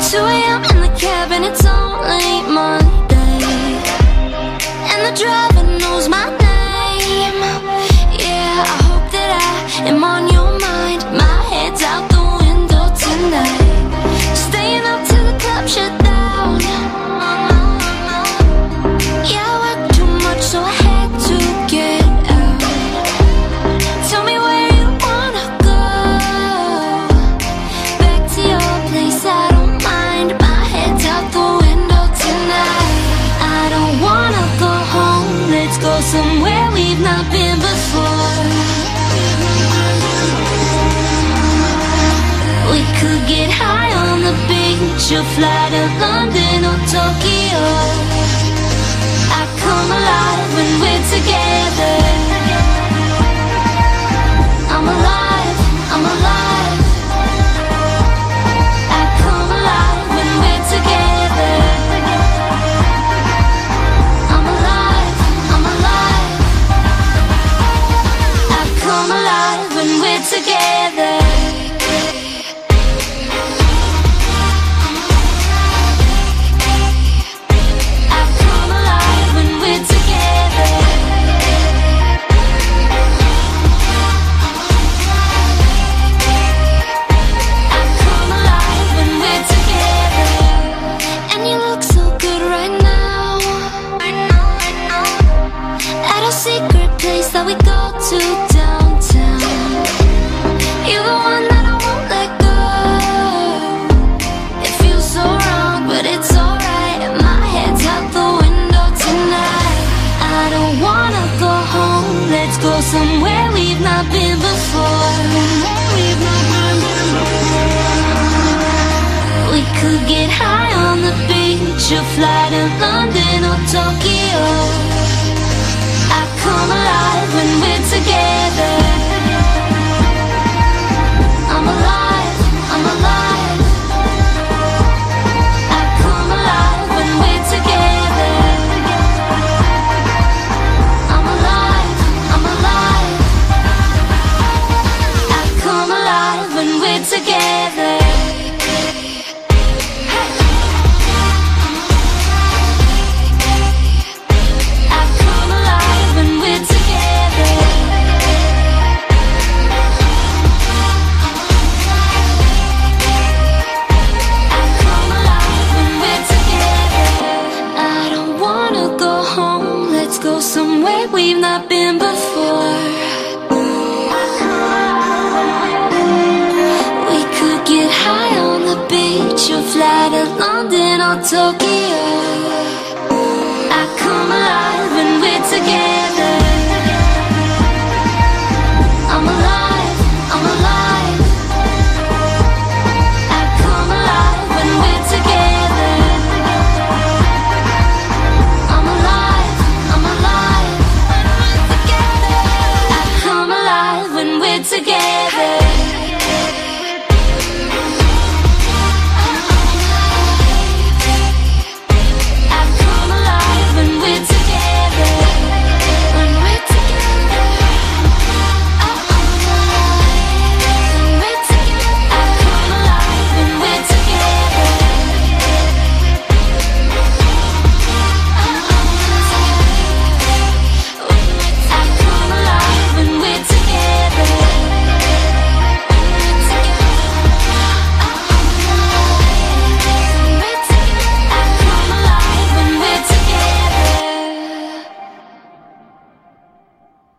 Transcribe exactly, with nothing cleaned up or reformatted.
two a m in the cab and it's only Monday, and the driver knows my name. Yeah, I hope that I am on your mind. My head's out the window tonight, staying up till the club shut down. Yeah, I worked too much so I had to get out. Tell me where you wanna go, back to your place, I don't mind. My head's out the window tonight. I don't wanna go home, let's go somewhere we've not been before. We could get high on the beach, or fly to London or Tokyo. I come alive when we're together. I'm alive, I'm alive. I come alive when we're together. I'm alive, I'm alive. I come alive when we're together. That we go to downtown. You're the one that I won't let go. It feels so wrong, but it's alright. My head's out the window tonight. I don't wanna go home, let's go somewhere we've not been before. We could get high on the beach, or fly to London or Tokyo. I come alive when we're together. I'm alive, I'm alive. I come alive when we're together. I'm alive, I'm alive. I come alive when we're together. Go somewhere we've not been before. We could get high on the beach, or fly to London or Tokyo.